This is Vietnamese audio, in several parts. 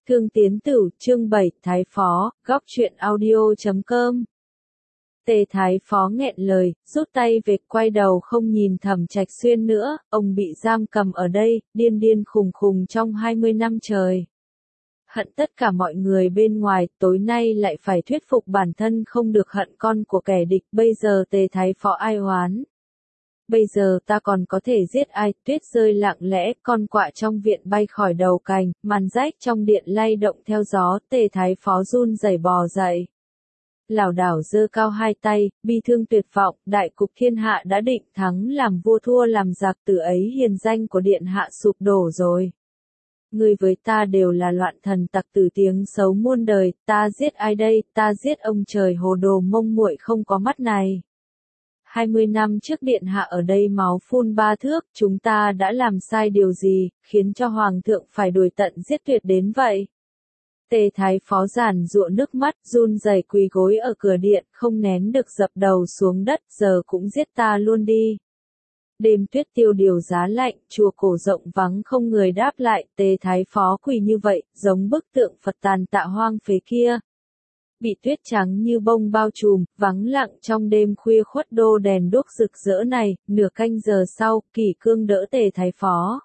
Thương Tiến Tửu, chương 7, Thái Phó, góc truyện audio.com. Tề Thái Phó nghẹn lời, rút tay về, quay đầu không nhìn Thẩm Trạch Xuyên nữa, ông bị giam cầm ở đây, điên điên khùng khùng trong 20 năm trời. Hận tất cả mọi người bên ngoài, tối nay lại phải thuyết phục bản thân không được hận con của kẻ địch, bây giờ Tề Thái Phó ai oán. Bây giờ ta còn có thể giết ai, tuyết rơi lặng lẽ, con quạ trong viện bay khỏi đầu cành, màn rách trong điện lay động theo gió, Tề Thái Phó run rẩy bò dậy. Lảo đảo giơ cao hai tay, bi thương tuyệt vọng, đại cục thiên hạ đã định thắng làm vua thua làm giặc, từ ấy hiền danh của điện hạ sụp đổ rồi. Ngươi với ta đều là loạn thần tặc tử tiếng xấu muôn đời, ta giết ai đây, ta giết ông trời hồ đồ mông muội không có mắt này. 20 năm trước điện hạ ở đây máu phun ba thước, chúng ta đã làm sai điều gì, khiến cho hoàng thượng phải đuổi tận giết tuyệt đến vậy? Tề Thái Phó giàn giụa nước mắt, run rẩy quỳ gối ở cửa điện, không nén được dập đầu xuống đất, giờ cũng giết ta luôn đi. Đêm tuyết tiêu điều giá lạnh, chùa cổ rộng vắng không người đáp lại, Tề Thái Phó quỳ như vậy, giống bức tượng Phật tàn tạ hoang phế kia. Bị tuyết trắng như bông bao trùm, vắng lặng trong đêm khuya khuất đô đèn đuốc rực rỡ này, nửa canh giờ sau, Kỷ Cương đỡ Tề Thái Phó.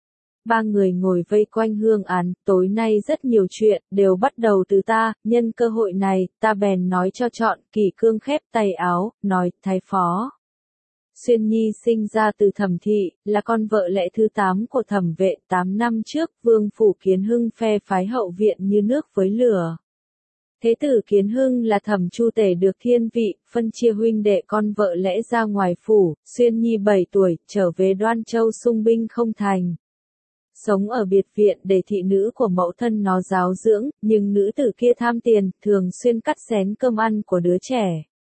Ba người ngồi vây quanh hương án, tối nay rất nhiều chuyện, đều bắt đầu từ ta, nhân cơ hội này, ta bèn nói cho chọn, Kỷ Cương khép tay áo, nói, Thái Phó. Xuyên Nhi sinh ra từ Thẩm thị, là con vợ lẽ thứ 8 của Thẩm Vệ, 8 năm trước, Vương phủ Kiến Hưng phe phái hậu viện như nước với lửa. Thế tử Kiến Hưng là Thẩm Chu Tể được thiên vị, phân chia huynh đệ con vợ lẽ ra ngoài phủ, Xuyên Nhi 7 tuổi, trở về Đoan Châu sung binh không thành. Sống ở biệt viện để thị nữ của mẫu thân nó giáo dưỡng, nhưng nữ tử kia tham tiền, thường xuyên cắt xén cơm ăn của đứa trẻ.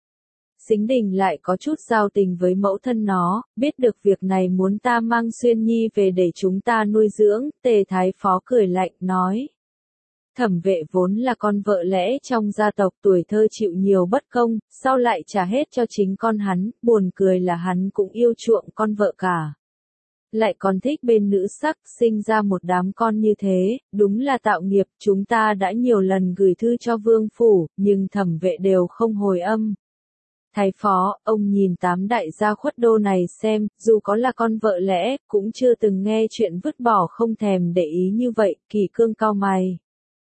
Sính Đình lại có chút giao tình với mẫu thân nó, biết được việc này muốn ta mang Xuyên Nhi về để chúng ta nuôi dưỡng, Tề Thái Phó cười lạnh, nói. Thẩm Vệ vốn là con vợ lẽ trong gia tộc, tuổi thơ chịu nhiều bất công, sau lại trả hết cho chính con hắn, buồn cười là hắn cũng yêu chuộng con vợ cả. Lại còn thích bên nữ sắc, sinh ra một đám con như thế, đúng là tạo nghiệp, chúng ta đã nhiều lần gửi thư cho Vương phủ, nhưng Thẩm Vệ đều không hồi âm. Thái Phó, ông nhìn 8 đại gia khuất đô này xem, dù có là con vợ lẽ, cũng chưa từng nghe chuyện vứt bỏ không thèm để ý như vậy, Kỷ Cương cau mày.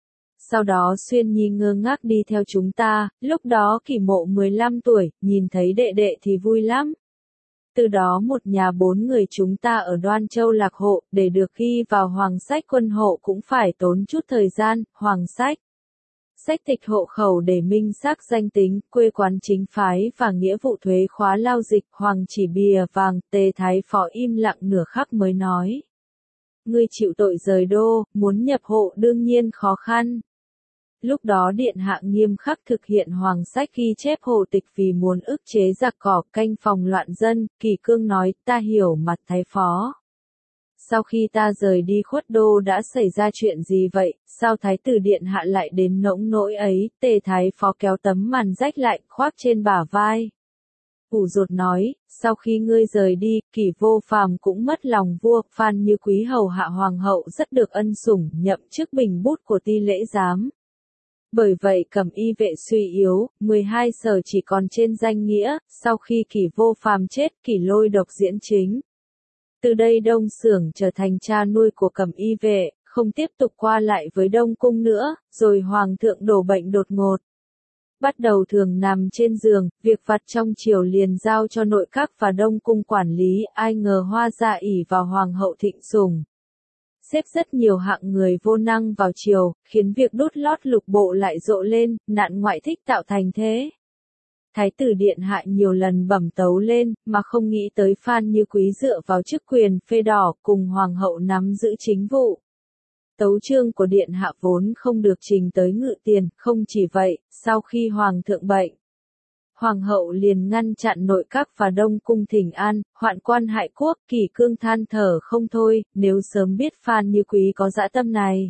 Sau đó Xuyên Nhi ngơ ngác đi theo chúng ta, lúc đó Kỷ Mộ 15 tuổi, nhìn thấy đệ đệ thì vui lắm. Từ đó một nhà 4 người chúng ta ở Đoan Châu lạc hộ, để được ghi vào Hoàng sách quân hộ cũng phải tốn chút thời gian, Hoàng sách. Sách tịch hộ khẩu để minh xác danh tính, quê quán chính phái và nghĩa vụ thuế khóa lao dịch, Hoàng chỉ bìa vàng, Tề Thái Phó im lặng nửa khắc mới nói. Ngươi chịu tội rời đô, muốn nhập hộ đương nhiên khó khăn. Lúc đó điện hạ nghiêm khắc thực hiện hoàng sách ghi chép hộ tịch vì muốn ức chế giặc cỏ canh phòng loạn dân, Kỷ Cương nói, ta hiểu mặt Thái Phó. Sau khi ta rời đi khuất đô đã xảy ra chuyện gì vậy, sao Thái tử điện hạ lại đến nỗng nỗi ấy, Tề Thái Phó kéo tấm màn rách lại, khoác trên bả vai. Ủ rột nói, sau khi ngươi rời đi, Kỷ Vô Phàm cũng mất lòng vua, Phan Như Quý hầu hạ hoàng hậu rất được ân sủng, nhậm chức bình bút của ti lễ giám. Bởi vậy Cẩm Y vệ suy yếu, 12 sở chỉ còn trên danh nghĩa, sau khi Kỷ Vô Phàm chết, Kỷ Lôi độc diễn chính. Từ đây Đông Xưởng trở thành cha nuôi của Cẩm Y vệ, không tiếp tục qua lại với Đông Cung nữa, rồi Hoàng thượng đổ bệnh đột ngột. Bắt đầu thường nằm trên giường, việc vặt trong triều liền giao cho nội các và Đông Cung quản lý, ai ngờ Hoa Gia ỷ vào Hoàng hậu thịnh sủng. Xếp rất nhiều hạng người vô năng vào triều, khiến việc đốt lót lục bộ lại rộ lên, nạn ngoại thích tạo thành thế. Thái tử điện hạ nhiều lần bẩm tấu lên, mà không nghĩ tới Phan Như Quý dựa vào chức quyền phê đỏ cùng hoàng hậu nắm giữ chính vụ. Tấu chương của điện hạ vốn không được trình tới Ngự Tiền, không chỉ vậy, sau khi hoàng thượng bệnh, hoàng hậu liền ngăn chặn nội các và Đông Cung thỉnh an, hoạn quan hại quốc, Kỷ Cương than thở không thôi, nếu sớm biết Phan Như Quý có dã tâm này.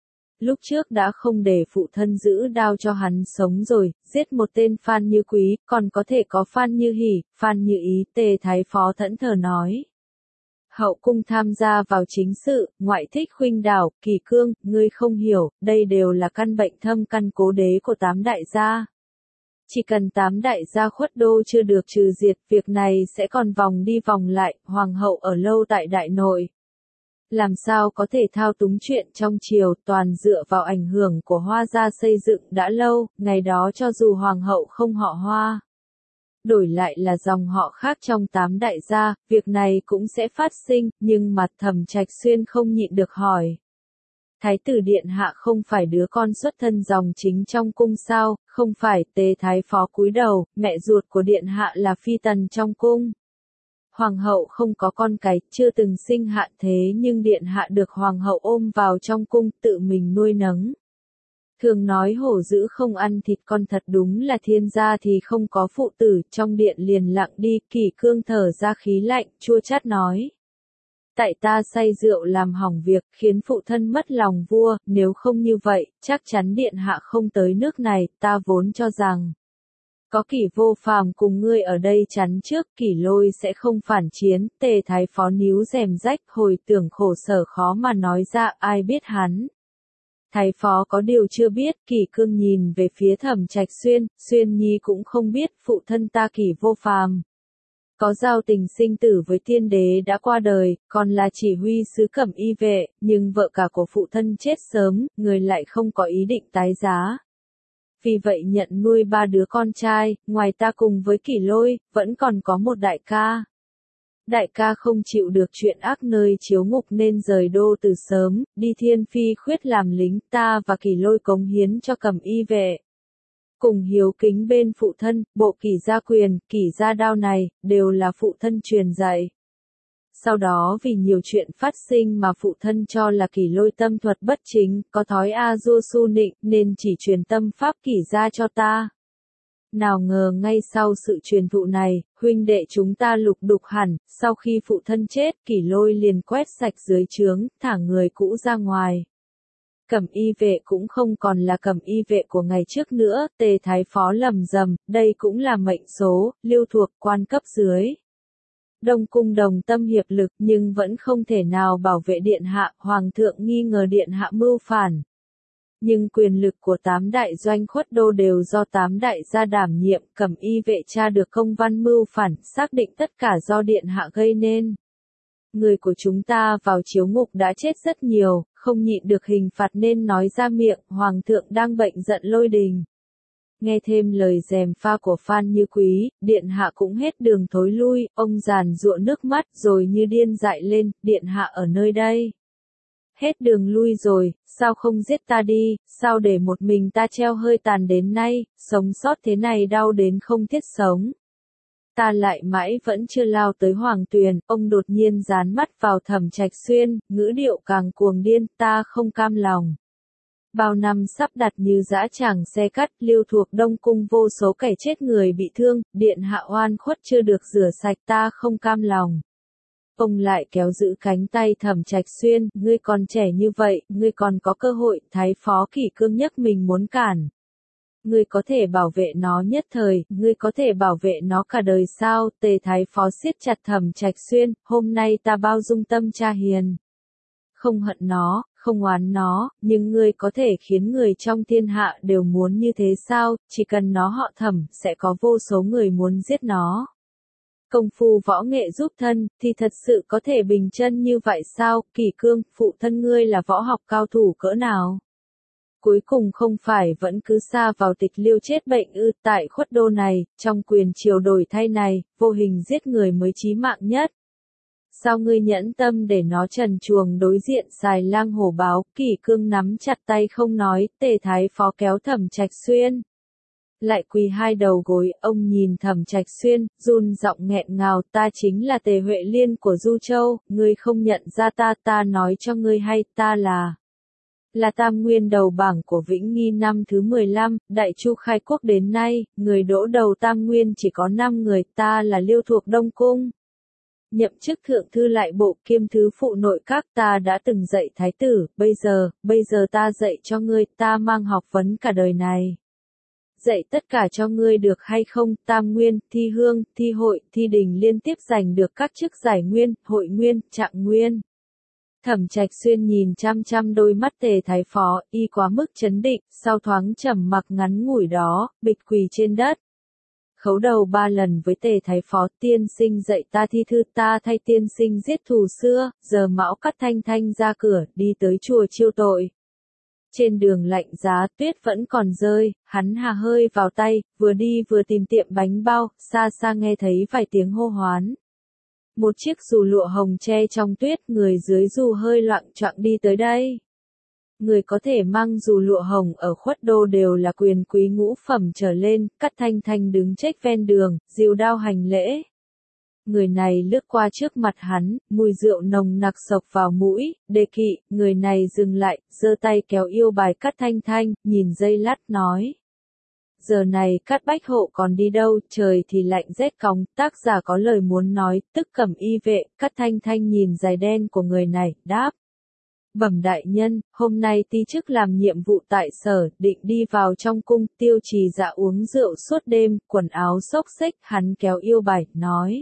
Lúc trước đã không để phụ thân giữ đao cho hắn sống rồi, giết một tên Phan Như Quý, còn có thể có Phan Như Hỉ, Phan Như Ý, Tề Thái Phó thẫn thờ nói. hậu cung tham gia vào chính sự, ngoại thích khuynh đảo, kỳ cương, ngươi không hiểu, đây đều là căn bệnh thâm căn cố đế của 8 đại gia. Chỉ cần 8 đại gia khuất đô chưa được trừ diệt, việc này sẽ còn vòng đi vòng lại, hoàng hậu ở lâu tại đại nội. Làm sao có thể thao túng chuyện trong triều, toàn dựa vào ảnh hưởng của Hoa gia xây dựng đã lâu, ngày đó cho dù hoàng hậu không họ Hoa, đổi lại là dòng họ khác trong 8 đại gia, việc này cũng sẽ phát sinh, nhưng mà Thẩm Trạch Xuyên không nhịn được hỏi. Thái tử điện hạ không phải đứa con xuất thân dòng chính trong cung sao, không phải, Tề Thái Phó cúi đầu, mẹ ruột của điện hạ là phi tần trong cung. Hoàng hậu không có con cái, chưa từng sinh hạ thế nhưng điện hạ được hoàng hậu ôm vào trong cung, tự mình nuôi nấng. Thường nói hổ dữ không ăn thịt con, thật đúng là thiên gia thì không có phụ tử, trong điện liền lặng đi, Kỷ Cương thở ra khí lạnh, chua chát nói. Tại ta say rượu làm hỏng việc, khiến phụ thân mất lòng vua, nếu không như vậy, chắc chắn điện hạ không tới nước này, ta vốn cho rằng. Có Kỷ Vô Phàm cùng ngươi ở đây chắn trước, Kỷ Lôi sẽ không phản chiến, Tề Thái Phó níu rèm rách, hồi tưởng khổ sở khó mà nói ra, ai biết hắn. Thái Phó có điều chưa biết, Kỷ Cương nhìn về phía Thẩm Trạch Xuyên, Xuyên Nhi cũng không biết, phụ thân ta Kỷ Vô Phàm có giao tình sinh tử với tiên đế đã qua đời, còn là chỉ huy sứ Cẩm Y vệ, nhưng vợ cả của phụ thân chết sớm, người lại không có ý định tái giá. Vì vậy nhận nuôi 3 đứa con trai, ngoài ta cùng với Kỷ Lôi, vẫn còn có một đại ca. Đại ca không chịu được chuyện ác nơi chiếu ngục nên rời đô từ sớm, đi Thiên Phi khuyết làm lính, ta và Kỷ Lôi cống hiến cho Cẩm Y vệ. Cùng hiếu kính bên phụ thân, bộ Kỷ gia quyền, Kỷ gia đao này, đều là phụ thân truyền dạy. Sau đó vì nhiều chuyện phát sinh mà phụ thân cho là Kỷ Lôi tâm thuật bất chính, có thói a dua su nịnh, nên chỉ truyền tâm pháp Kỷ gia cho ta. Nào ngờ ngay sau sự truyền thụ này, huynh đệ chúng ta lục đục hẳn, sau khi phụ thân chết, Kỷ Lôi liền quét sạch dưới trướng, thả người cũ ra ngoài. Cẩm Y vệ cũng không còn là Cẩm Y vệ của ngày trước nữa, Tề Thái Phó lầm rầm, đây cũng là mệnh số, lưu thuộc quan cấp dưới. Đông cung đồng tâm hiệp lực nhưng vẫn không thể nào bảo vệ điện hạ, hoàng thượng nghi ngờ điện hạ mưu phản. Nhưng quyền lực của 8 đại doanh khuất đô đều do 8 đại gia đảm nhiệm, Cẩm Y vệ tra được công văn mưu phản, xác định tất cả do điện hạ gây nên. Người của chúng ta vào chiếu ngục đã chết rất nhiều, không nhịn được hình phạt nên nói ra miệng, hoàng thượng đang bệnh giận lôi đình. Nghe thêm lời gièm pha của Phan Như Quý, điện hạ cũng hết đường thối lui, ông giàn giụa nước mắt rồi như điên dại lên, điện hạ ở nơi đây. Hết đường lui rồi, sao không giết ta đi, sao để một mình ta treo hơi tàn đến nay, sống sót thế này đau đến không thiết sống. Ta lại mãi vẫn chưa lao tới Hoàng Tuyền, ông đột nhiên dán mắt vào Thẩm Trạch Xuyên, ngữ điệu càng cuồng điên, ta không cam lòng. Bao năm sắp đặt như dã tràng xe cắt, lưu thuộc Đông cung vô số kẻ chết người bị thương, điện hạ oan khuất chưa được rửa sạch, ta không cam lòng. Ông lại kéo giữ cánh tay Thẩm Trạch Xuyên, ngươi còn trẻ như vậy, ngươi còn có cơ hội, Thái Phó Kỷ Cương nhấc mình muốn cản. Ngươi có thể bảo vệ nó nhất thời, ngươi có thể bảo vệ nó cả đời sao, Tề Thái Phó siết chặt Thẩm Trạch Xuyên, hôm nay ta bao dung tâm cha hiền. Không hận nó, không oán nó, nhưng ngươi có thể khiến người trong thiên hạ đều muốn như thế sao, chỉ cần nó họ Thẩm, sẽ có vô số người muốn giết nó. Công phu võ nghệ giúp thân, thì thật sự có thể bình chân như vậy sao, Kỷ Cương, phụ thân ngươi là võ học cao thủ cỡ nào? Cuối cùng không phải vẫn cứ sa vào tịch liêu chết bệnh ư, tại khuất đô này, trong quyền triều đổi thay này, vô hình giết người mới chí mạng nhất. Sao ngươi nhẫn tâm để nó trần truồng đối diện xài lang hổ báo, Kỷ Cương nắm chặt tay không nói, Tề Thái Phó kéo Thẩm Trạch Xuyên. Lại quỳ hai đầu gối, ông nhìn Thẩm Trạch Xuyên, run giọng nghẹn ngào, ta chính là Tề Huệ Liên của Du Châu, ngươi không nhận ra ta, ta nói cho ngươi hay, ta là tam nguyên đầu bảng của Vĩnh Nghi năm thứ 15, Đại Chu khai quốc đến nay, người đỗ đầu tam nguyên chỉ có 5 người, ta là Liêu thuộc Đông Cung. Nhậm chức thượng thư lại bộ kiêm thứ phụ nội các, ta đã từng dạy thái tử, bây giờ ta dạy cho ngươi, ta mang học vấn cả đời này. dạy tất cả cho ngươi được hay không, tam nguyên, thi hương, thi hội, thi đình liên tiếp giành được các chức giải nguyên, hội nguyên, trạng nguyên. Thẩm Trạch Xuyên nhìn chăm chăm đôi mắt Tề Thái Phó, y quá mức chấn định, sau thoáng trầm mặc ngắn ngủi đó, bịch quỳ trên đất. Khấu đầu 3 lần với Tề Thái Phó, tiên sinh dạy ta thi thư, ta thay tiên sinh giết thù xưa, giờ Mão Cắt Thanh Thanh ra cửa, đi tới chùa chiêu tội. Trên đường lạnh giá, tuyết vẫn còn rơi, hắn hà hơi vào tay, vừa đi vừa tìm tiệm bánh bao, xa xa nghe thấy vài tiếng hô hoán. Một chiếc dù lụa hồng che trong tuyết, người dưới dù hơi loạng choạng đi tới đây. Người có thể mang dù lụa hồng ở Khuất Đô đều là quyền quý ngũ phẩm trở lên, Cắt Thanh Thanh đứng chếch ven đường, dìu đao hành lễ. Người này lướt qua trước mặt hắn, mùi rượu nồng nặc sộc vào mũi, đề kỵ, người này dừng lại, giơ tay kéo yêu bài Cắt Thanh Thanh, nhìn giây lát nói. Giờ này Cát Bách Hộ còn đi đâu, trời thì lạnh rét cóng, tác giả có lời muốn nói, tức Cẩm Y vệ, Cát Thanh Thanh nhìn dài đen của người này, đáp. Bẩm đại nhân, hôm nay ti chức làm nhiệm vụ tại sở, định đi vào trong cung, Tiêu Trì Dạ uống rượu suốt đêm, quần áo xốc xếch, hắn kéo yêu bài, nói.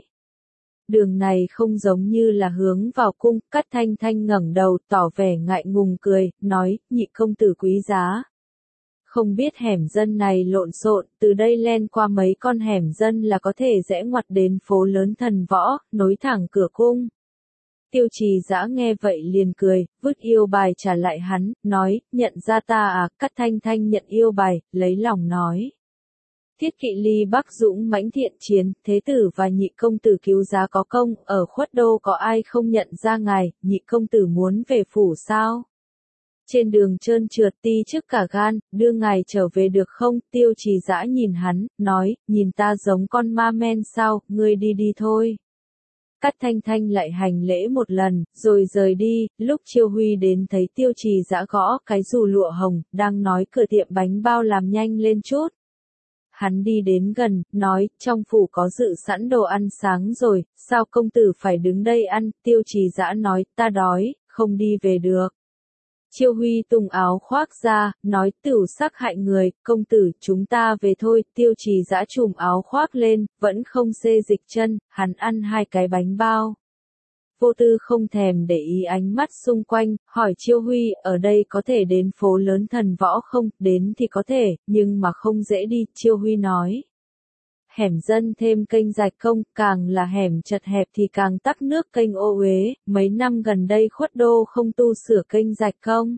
Đường này không giống như là hướng vào cung, Cát Thanh Thanh ngẩng đầu, tỏ vẻ ngại ngùng cười, nói, nhị công tử quý giá. Không biết hẻm dân này lộn xộn, từ đây len qua mấy con hẻm dân là có thể rẽ ngoặt đến phố lớn Thần Võ, nối thẳng cửa cung. Tiêu Trì Dã nghe vậy liền cười, vứt yêu bài trả lại hắn, nói, nhận ra ta à, Cát Thanh Thanh nhận yêu bài, lấy lòng nói. Thiết Kỵ Ly Bắc dũng mãnh thiện chiến, thế tử và nhị công tử cứu giá có công, ở Khuất Đô có ai không nhận ra ngài, nhị công tử muốn về phủ sao? Trên đường trơn trượt ti trước cả gan, đưa ngài trở về được không? Tiêu Trì Dã nhìn hắn, nói, nhìn ta giống con ma men sao, ngươi đi đi thôi. Cát Thanh Thanh lại hành lễ một lần, rồi rời đi, lúc Chiêu Huy đến thấy Tiêu Trì Dã gõ cái dù lụa hồng, đang nói cửa tiệm bánh bao làm nhanh lên chút. Hắn đi đến gần, nói, trong phủ có dự sẵn đồ ăn sáng rồi, sao công tử phải đứng đây ăn? Tiêu Trì Dã nói, ta đói, không đi về được. Chiêu Huy tung áo khoác ra, nói, tửu sắc hại người, công tử, chúng ta về thôi. Tiêu Trì Dã trùm áo khoác lên, vẫn không xê dịch chân, hắn ăn 2 cái bánh bao. Vô Tư không thèm để ý ánh mắt xung quanh, hỏi Chiêu Huy, ở đây có thể đến phố lớn Thần Võ không? Đến thì có thể, nhưng mà không dễ đi. Chiêu Huy nói. Hẻm dân thêm kênh rạch công, càng là hẻm chật hẹp thì càng tắc nước kênh ô uế, mấy năm gần đây Khuất Đô không tu sửa kênh rạch công.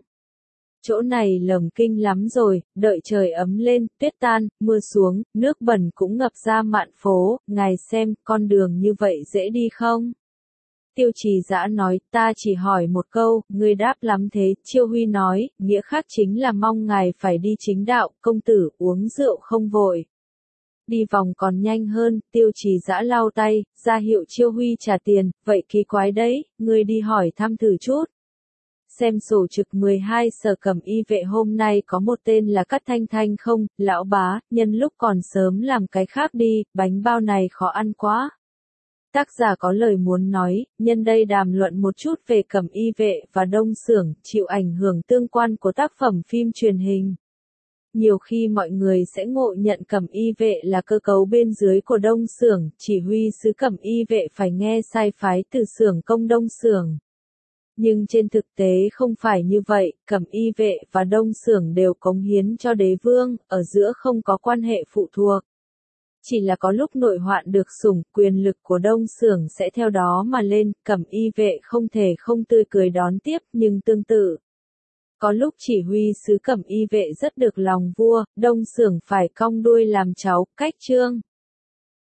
Chỗ này lồng kinh lắm rồi, đợi trời ấm lên, tuyết tan, mưa xuống, nước bẩn cũng ngập ra mạn phố, ngài xem, con đường như vậy dễ đi không? Tiêu Trì Dã nói, ta chỉ hỏi một câu, ngươi đáp lắm thế. Chiêu Huy nói, nghĩa khác chính là mong ngài phải đi chính đạo, công tử, uống rượu không vội. Đi vòng còn nhanh hơn, Tiêu Trì Dã lau tay, ra hiệu Chiêu Huy trả tiền, vậy kỳ quái đấy, ngươi đi hỏi thăm thử chút. Xem sổ trực 12 sở Cẩm Y vệ hôm nay có một tên là Cát Thanh Thanh không, lão bá, nhân lúc còn sớm làm cái khác đi, bánh bao này khó ăn quá. Tác giả có lời muốn nói, nhân đây đàm luận một chút về Cẩm Y vệ và Đông Xưởng, chịu ảnh hưởng tương quan của tác phẩm phim truyền hình. Nhiều khi mọi người sẽ ngộ nhận Cẩm Y vệ là cơ cấu bên dưới của Đông Xưởng, chỉ huy sứ Cẩm Y vệ phải nghe sai phái từ xưởng công Đông Xưởng. Nhưng trên thực tế không phải như vậy, Cẩm Y vệ và Đông Xưởng đều cống hiến cho đế vương, ở giữa không có quan hệ phụ thuộc. Chỉ là có lúc nội hoạn được sủng, quyền lực của Đông Xưởng sẽ theo đó mà lên, Cẩm Y vệ không thể không tươi cười đón tiếp, nhưng tương tự. Có lúc chỉ huy sứ Cẩm Y vệ rất được lòng vua, Đông Xưởng phải cong đuôi làm cháu, cách trương.